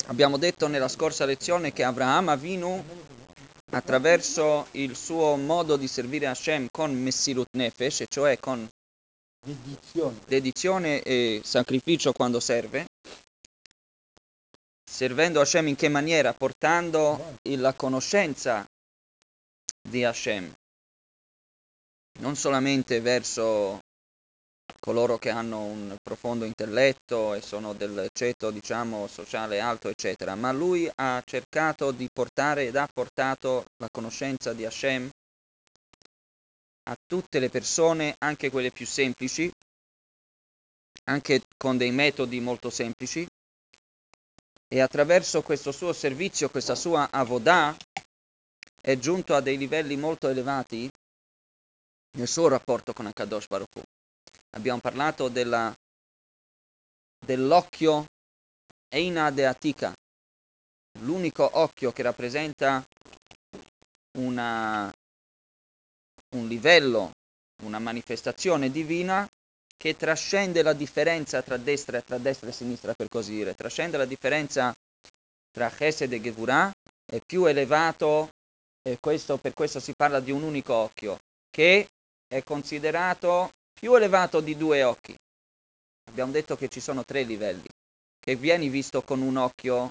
Abbiamo detto nella scorsa lezione che Avraham Avinu, attraverso il suo modo di servire Hashem con Messirut Nefesh, cioè con dedizione e sacrificio quando serve, servendo Hashem in che maniera? Portando la conoscenza di Hashem, non solamente verso coloro che hanno un profondo intelletto e sono del ceto, diciamo, sociale alto, eccetera, ma lui ha cercato di portare ed ha portato la conoscenza di Hashem a tutte le persone, anche quelle più semplici, anche con dei metodi molto semplici, e attraverso questo suo servizio, questa sua avodah, è giunto a dei livelli molto elevati nel suo rapporto con Akadosh Baruch Hu. Abbiamo parlato dell'occhio Eina de Atika, l'unico occhio che rappresenta un livello, una manifestazione divina che trascende la differenza tra destra e sinistra, per così dire, trascende la differenza tra Chesed e Gevurah, è più elevato, e per questo si parla di un unico occhio, che è considerato più elevato di due occhi. Abbiamo detto che ci sono 3 livelli, che vieni visto con un occhio,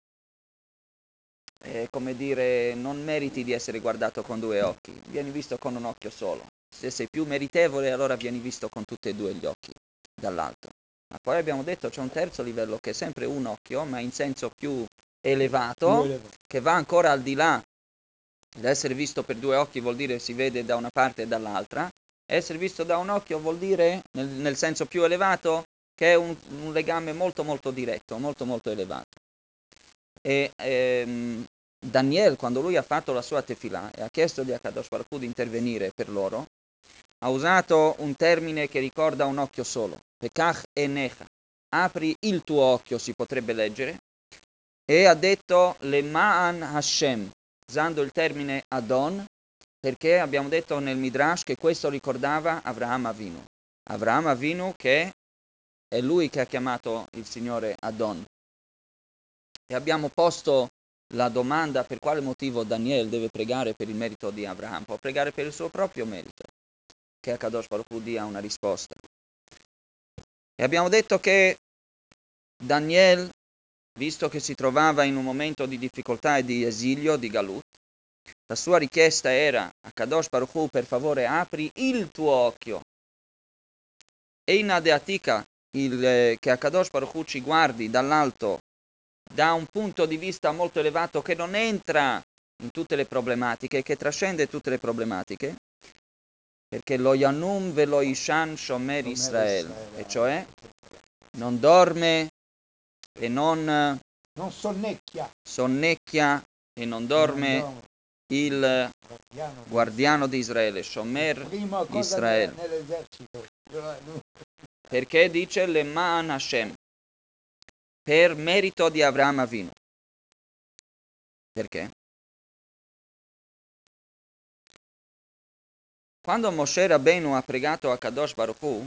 come dire, non meriti di essere guardato con 2 occhi, vieni visto con un occhio solo. Se sei più meritevole, allora vieni visto con tutti e 2 gli occhi dall'alto. Ma poi abbiamo detto c'è un terzo livello che è sempre un occhio, ma in senso più elevato, che va ancora al di là. L'essere visto per 2 occhi vuol dire si vede da una parte e dall'altra. Essere visto da un occhio vuol dire, nel senso più elevato, che è un legame molto molto diretto, molto molto elevato. E Daniel, quando lui ha fatto la sua tefillah e ha chiesto di Akadosh Baruch Hu di intervenire per loro, ha usato un termine che ricorda un occhio solo, Pekach Enecha, apri il tuo occhio, si potrebbe leggere, e ha detto Lema'an Hashem, usando il termine Adon, perché abbiamo detto nel Midrash che questo ricordava Avraham Avinu. Avraham Avinu, che è lui che ha chiamato il Signore Adon. E abbiamo posto la domanda per quale motivo Daniel deve pregare per il merito di Abraham. Può pregare per il suo proprio merito, che Akadosh Baruch Hu dia una risposta. E abbiamo detto che Daniel, visto che si trovava in un momento di difficoltà e di esilio, di Galut, la sua richiesta era a Kadosh Baruch Hu, per favore apri il tuo occhio. Eina de Atika, che a Kadosh Baruch Hu ci guardi dall'alto da un punto di vista molto elevato che non entra in tutte le problematiche, che trascende tutte le problematiche, perché lo Yanum ve lo Ishan Shomer Israel, e cioè non dorme e non sonnecchia e non dorme il guardiano di Israele, Shomer Israel, perché dice Leman Hashem, per merito di Avraham Avinu. Perché? Quando Moshe Rabbeinu ha pregato a Kadosh Baruch Hu,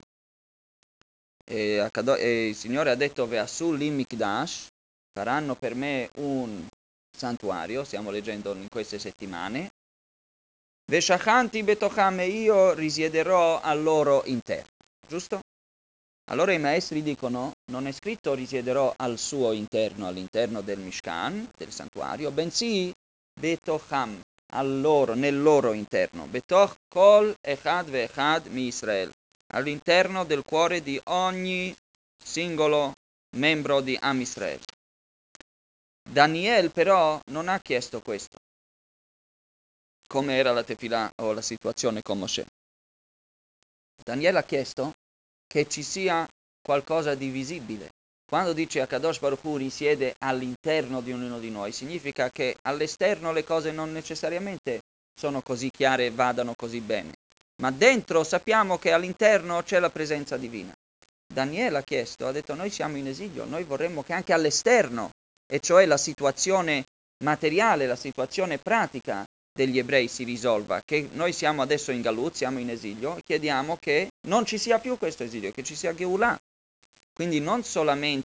e il Signore ha detto Ve'asu li mikdash, faranno per me un santuario, stiamo leggendo in queste settimane, Ve'shachanti betocham, e io risiederò al loro interno, giusto? Allora i maestri dicono, non è scritto risiederò al suo interno, all'interno del Mishkan, del santuario, bensì betocham, nel loro interno, betoch kol echad ve'echad mi Israel, all'interno del cuore di ogni singolo membro di Am Israel. Daniel però non ha chiesto questo, come era la tefillah o la situazione con Mosè. Daniel ha chiesto che ci sia qualcosa di visibile. Quando dice Akadosh Baruch Hu risiede all'interno di ognuno di noi, significa che all'esterno le cose non necessariamente sono così chiare e vadano così bene, ma dentro sappiamo che all'interno c'è la presenza divina. Daniele ha chiesto, ha detto noi siamo in esilio, noi vorremmo che anche all'esterno, e cioè la situazione materiale, la situazione pratica degli ebrei si risolva, che noi siamo adesso in Galut, siamo in esilio, e chiediamo che non ci sia più questo esilio, che ci sia Geulah. Quindi non solamente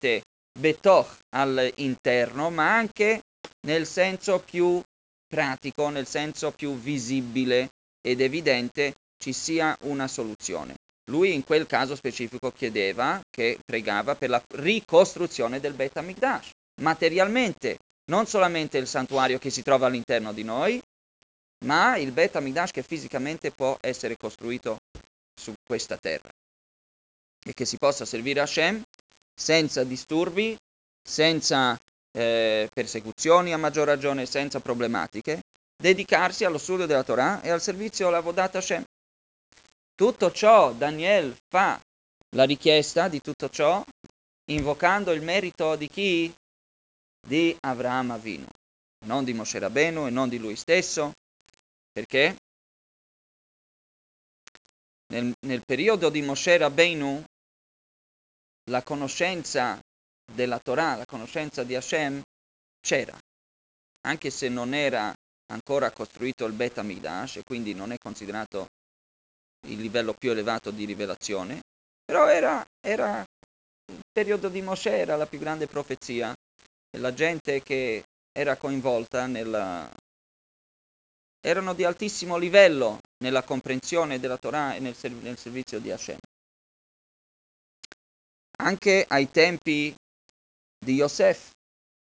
betoch all'interno, ma anche nel senso più pratico, nel senso più visibile ed evidente ci sia una soluzione. Lui in quel caso specifico pregava per la ricostruzione del Beit HaMikdash, materialmente, non solamente il santuario che si trova all'interno di noi, ma il Beit HaMikdash che fisicamente può essere costruito su questa terra e che si possa servire a Hashem senza disturbi, senza persecuzioni a maggior ragione, senza problematiche, dedicarsi allo studio della Torah e al servizio all'Avodat Hashem. Tutto ciò Daniel fa la richiesta di tutto ciò invocando il merito di chi? Di Avraham Avinu, non di Moshe Rabbeinu e non di lui stesso, perché nel periodo di Moshe Rabbeinu la conoscenza della Torah, la conoscenza di Hashem c'era, anche se non era ancora costruito il Beit HaMikdash e quindi non è considerato il livello più elevato di rivelazione, però era il periodo di Moshe, era la più grande profezia e la gente che era coinvolta erano di altissimo livello nella comprensione della Torah e nel servizio di Hashem. Anche ai tempi di Yosef,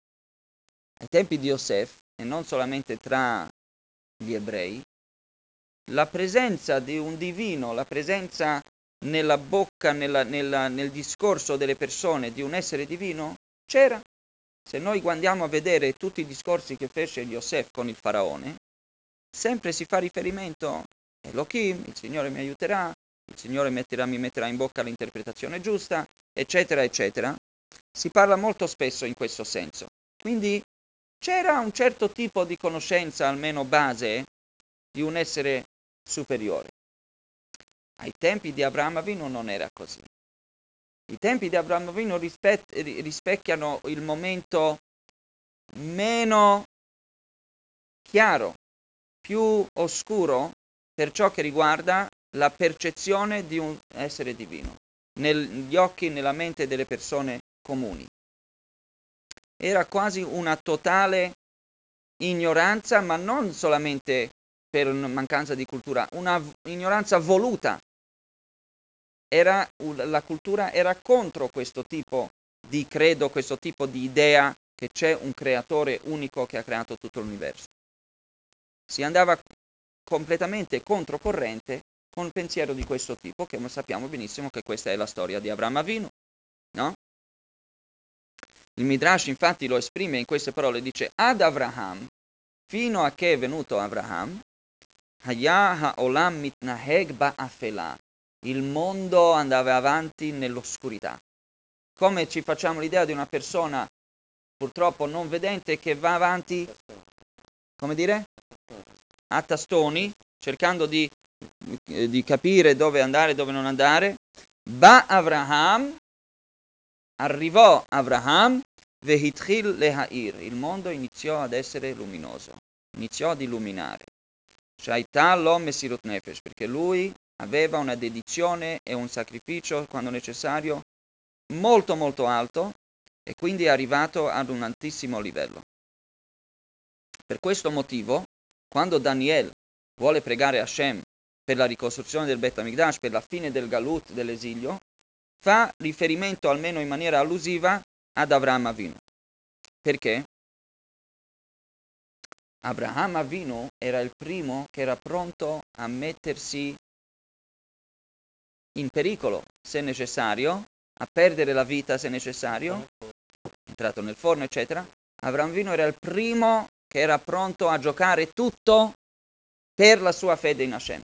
e non solamente tra gli ebrei, la presenza di un divino, la presenza nella bocca, nel discorso delle persone di un essere divino, c'era. Se noi andiamo a vedere tutti i discorsi che fece Yosef con il faraone, sempre si fa riferimento a Elohim, il Signore mi aiuterà, il Signore mi metterà in bocca l'interpretazione giusta, eccetera, eccetera. Si parla molto spesso in questo senso. Quindi c'era un certo tipo di conoscenza, almeno base, di un essere superiore. Ai tempi di Abraham Avinu non era così. I tempi di Abraham Avinu rispecchiano il momento meno chiaro, più oscuro per ciò che riguarda la percezione di un essere divino, negli occhi, nella mente delle persone comuni. Era quasi una totale ignoranza, ma non solamente per mancanza di cultura, una ignoranza voluta. La cultura era contro questo tipo di credo, questo tipo di idea che c'è un creatore unico che ha creato tutto l'universo. Si andava completamente controcorrente con un pensiero di questo tipo, che sappiamo benissimo che questa è la storia di Avraham Avinu, no? Il Midrash infatti lo esprime in queste parole, dice ad Avraham, fino a che è venuto Avraham, Haya ha'olam mitnaheg ba'afela, il mondo andava avanti nell'oscurità. Come ci facciamo l'idea di una persona purtroppo non vedente che va avanti, come dire? A tastoni, cercando di capire dove andare e dove non andare. Arrivò Avraham, vehitchil lehair, il mondo iniziò ad essere luminoso, iniziò ad illuminare. Shaita lo mesirut nefesh, perché lui aveva una dedizione e un sacrificio, quando necessario, molto molto alto, e quindi è arrivato ad un altissimo livello. Per questo motivo, quando Daniel vuole pregare Hashem per la ricostruzione del Beit HaMikdash, per la fine del Galut, dell'esilio, fa riferimento almeno in maniera allusiva ad Avraham Avinu. Perché? Avraham Avinu era il primo che era pronto a mettersi in pericolo se necessario, a perdere la vita se necessario, entrato nel forno eccetera. Avraham Avinu era il primo che era pronto a giocare tutto per la sua fede in Hashem.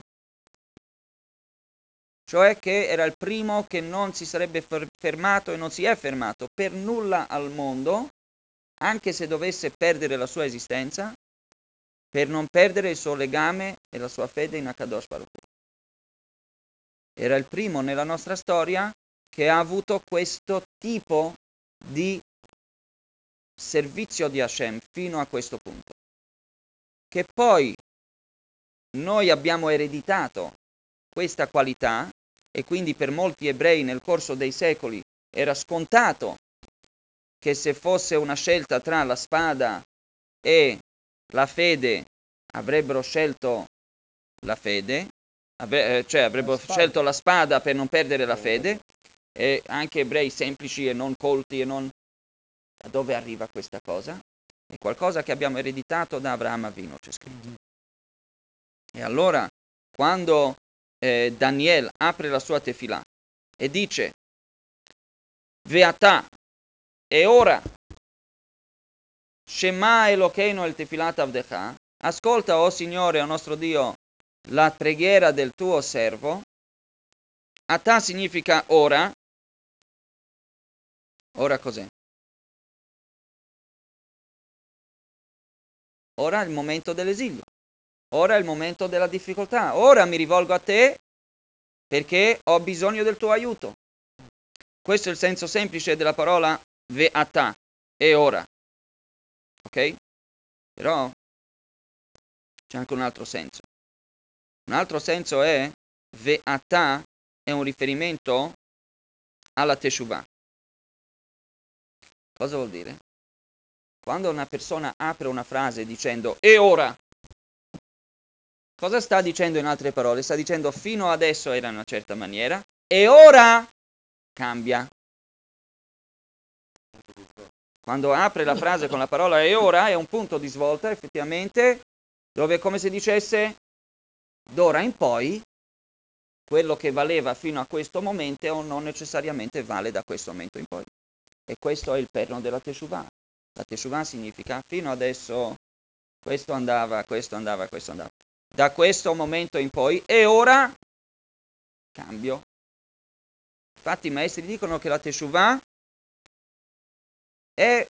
Cioè che era il primo che non si sarebbe fermato e non si è fermato per nulla al mondo, anche se dovesse perdere la sua esistenza, per non perdere il suo legame e la sua fede in Akadosh Baruch Hu. Era il primo nella nostra storia che ha avuto questo tipo di servizio di Hashem fino a questo punto. Che poi noi abbiamo ereditato questa qualità e quindi per molti ebrei nel corso dei secoli era scontato che se fosse una scelta tra la spada e la fede avrebbero scelto la fede, cioè avrebbero scelto la spada per non perdere la fede, e anche ebrei semplici e non colti e non... Da dove arriva questa cosa? È qualcosa che abbiamo ereditato da Abramo Avinu, c'è scritto. E allora, quando Daniel apre la sua tefilà e dice Veatà, e ora Shema Elokeinu el tefilat avdecha, ascolta, o Signore, o nostro Dio, la preghiera del tuo servo. Atà significa ora. Ora cos'è? Ora è il momento dell'esilio. Ora è il momento della difficoltà. Ora mi rivolgo a te perché ho bisogno del tuo aiuto. Questo è il senso semplice della parola ve'atà, e ora. Ok? Però c'è anche un altro senso. Un altro senso è ve'atà è un riferimento alla teshuvah. Cosa vuol dire? Quando una persona apre una frase dicendo e ora, cosa sta dicendo in altre parole? Sta dicendo fino adesso era in una certa maniera e ora cambia. Quando apre la frase con la parola e ora è un punto di svolta effettivamente dove è come se dicesse d'ora in poi quello che valeva fino a questo momento o non necessariamente vale da questo momento in poi. E questo è il perno della teshuvah. La teshuvah significa fino adesso questo andava, questo andava, questo andava. Da questo momento in poi e ora cambio. Infatti i maestri dicono che la teshuvah è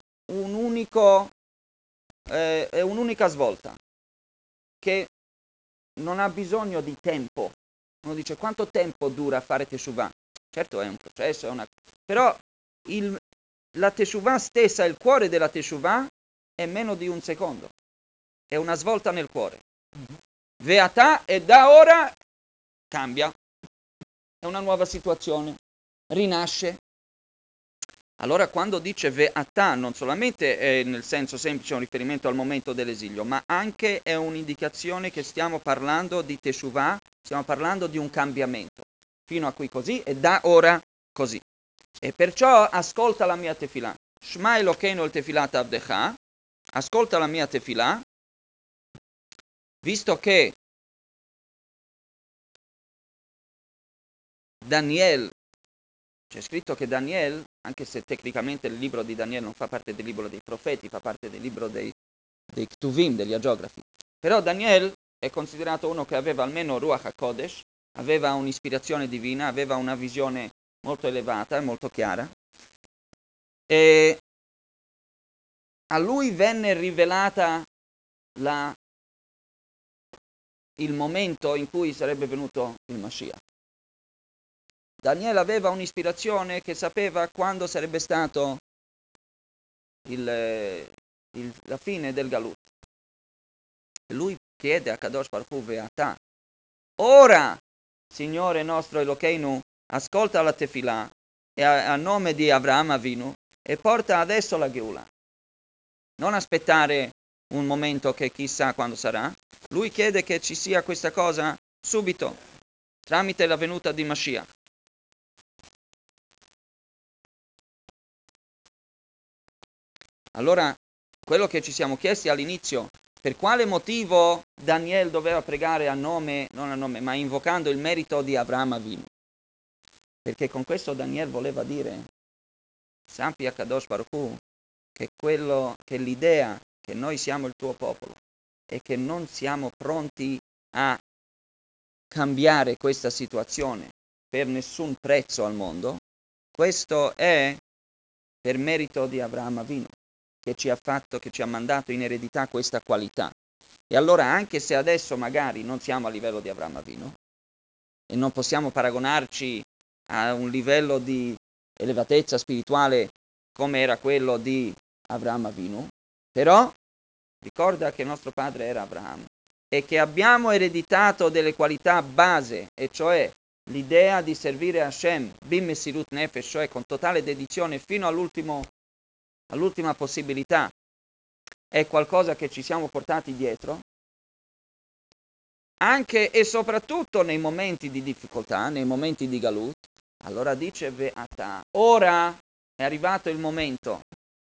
è un'unica svolta che non ha bisogno di tempo. Uno dice quanto tempo dura fare teshuvah? Certo è un processo, però la teshuvah stessa, il cuore della teshuvah è meno di un secondo. È una svolta nel cuore. Veatà e da ora cambia. È una nuova situazione. Rinasce. Allora quando dice ve'atà non solamente è nel senso semplice un riferimento al momento dell'esilio, ma anche è un'indicazione che stiamo parlando di teshuvah, stiamo parlando di un cambiamento. Fino a qui così e da ora così. E perciò ascolta la mia tefilà. Shma Elokeinu el tefilat avdecha, ascolta la mia tefilà, visto che Daniel, c'è scritto che Daniel, anche se tecnicamente il libro di Daniel non fa parte del libro dei profeti, fa parte del libro dei Ktuvim, degli agiografi, però Daniel è considerato uno che aveva almeno Ruach HaKodesh, aveva un'ispirazione divina, aveva una visione molto elevata e molto chiara, e a lui venne rivelata il momento in cui sarebbe venuto il Mashiach. Daniele aveva un'ispirazione che sapeva quando sarebbe stato la fine del Galut. Lui chiede a Kadosh Baruch Hu Ve'atah, ora, Signore nostro Elokeinu, ascolta la tefilà e a nome di Avraham Avinu e porta adesso la Geula. Non aspettare un momento che chissà quando sarà. Lui chiede che ci sia questa cosa subito, tramite la venuta di Mashiach. Allora, quello che ci siamo chiesti all'inizio, per quale motivo Daniel doveva pregare non a nome, ma invocando il merito di Avraham Avinu? Perché con questo Daniel voleva dire, sappi a Kadosh Baruch Hu, che l'idea che noi siamo il tuo popolo e che non siamo pronti a cambiare questa situazione per nessun prezzo al mondo, questo è per merito di Avraham Avinu, che ci ha mandato in eredità questa qualità. E allora anche se adesso magari non siamo a livello di Avraham Avinu e non possiamo paragonarci a un livello di elevatezza spirituale come era quello di Avraham Avinu, però ricorda che il nostro padre era Abraham e che abbiamo ereditato delle qualità base, e cioè l'idea di servire Hashem bim mesirut nefesh, cioè con totale dedizione fino all'ultima possibilità, è qualcosa che ci siamo portati dietro, anche e soprattutto nei momenti di difficoltà, nei momenti di galut, allora dice Ve'ata, ora è arrivato il momento,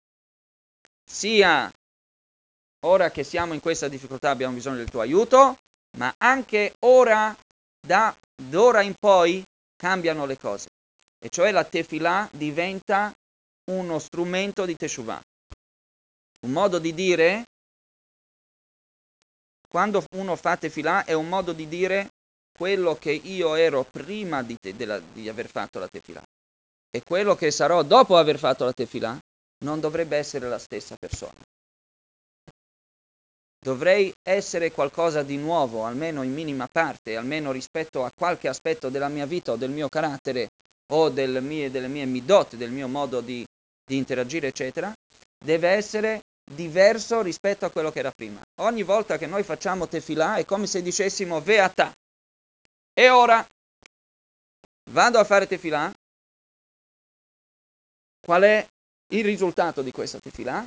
sia ora che siamo in questa difficoltà abbiamo bisogno del tuo aiuto, ma anche ora, d'ora in poi, cambiano le cose. E cioè la tefilà diventa uno strumento di teshuvah. Un modo di dire, quando uno fa tefilà, è un modo di dire quello che io ero prima di aver fatto la tefilà. E quello che sarò dopo aver fatto la tefilà non dovrebbe essere la stessa persona. Dovrei essere qualcosa di nuovo, almeno in minima parte, almeno rispetto a qualche aspetto della mia vita o del mio carattere o delle mie midot, del mio modo di interagire, eccetera, deve essere diverso rispetto a quello che era prima. Ogni volta che noi facciamo tefilà è come se dicessimo Ve'ata. E ora vado a fare tefilà. Qual è il risultato di questa tefilà?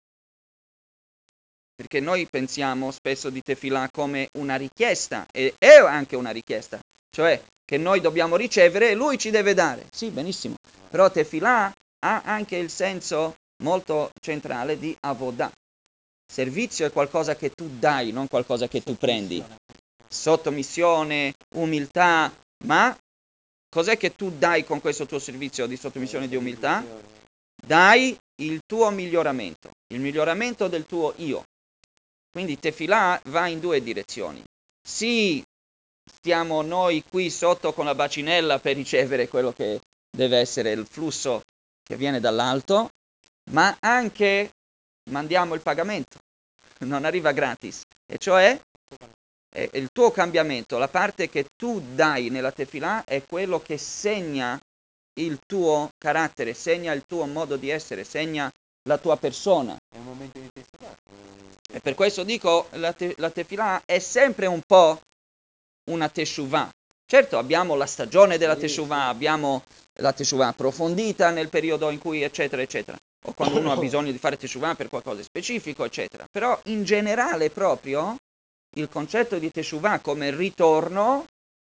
Perché noi pensiamo spesso di tefilà come una richiesta, e è anche una richiesta, cioè che noi dobbiamo ricevere e lui ci deve dare. Sì, benissimo, però tefilà ha anche il senso molto centrale di avodah. Servizio è qualcosa che tu dai, non qualcosa che tu prendi. Sottomissione, umiltà, ma cos'è che tu dai con questo tuo servizio di sottomissione e di umiltà? Dai il tuo miglioramento, il miglioramento del tuo io. Quindi tefilà va in due direzioni. Sì, stiamo noi qui sotto con la bacinella per ricevere quello che deve essere il flusso che viene dall'alto, ma anche mandiamo il pagamento, non arriva gratis. E cioè il tuo cambiamento, la parte che tu dai nella tefilà è quello che segna il tuo carattere, segna il tuo modo di essere, segna la tua persona. È un momento di tefilà. E per questo dico, la tefilà è sempre un po' una teshuvah. Certo, abbiamo la stagione della teshuvah, abbiamo la teshuvah approfondita nel periodo in cui, eccetera, eccetera. O quando uno ha bisogno di fare teshuvah per qualcosa di specifico, eccetera. Però in generale proprio il concetto di teshuvah come ritorno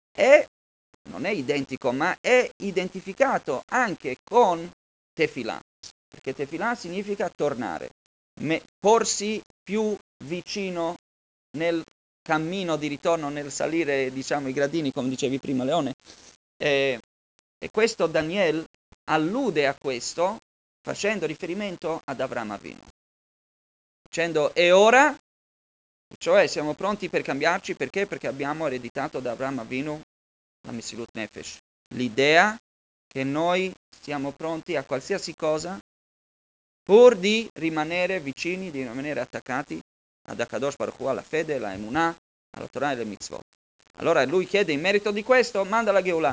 non è identico, ma è identificato anche con tefilà. Perché tefilà significa tornare, porsi più vicino nel cammino di ritorno, nel salire, diciamo, i gradini, come dicevi prima, Leone. E questo Daniel allude a questo facendo riferimento ad Avraham Avinu. Dicendo, e ora? Cioè siamo pronti per cambiarci, perché? Perché abbiamo ereditato da Avraham Avinu la Mesilut Nefesh. L'idea che noi siamo pronti a qualsiasi cosa pur di rimanere vicini, di rimanere attaccati ad Akadosh Baruch Hu, alla fede, alla emunah, alla Torah e alle mitzvot. Allora lui chiede in merito di questo, manda la Geulah,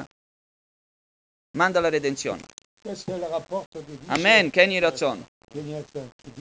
manda la redenzione. Questo è il rapporto di Amen, Ken Yiratzon.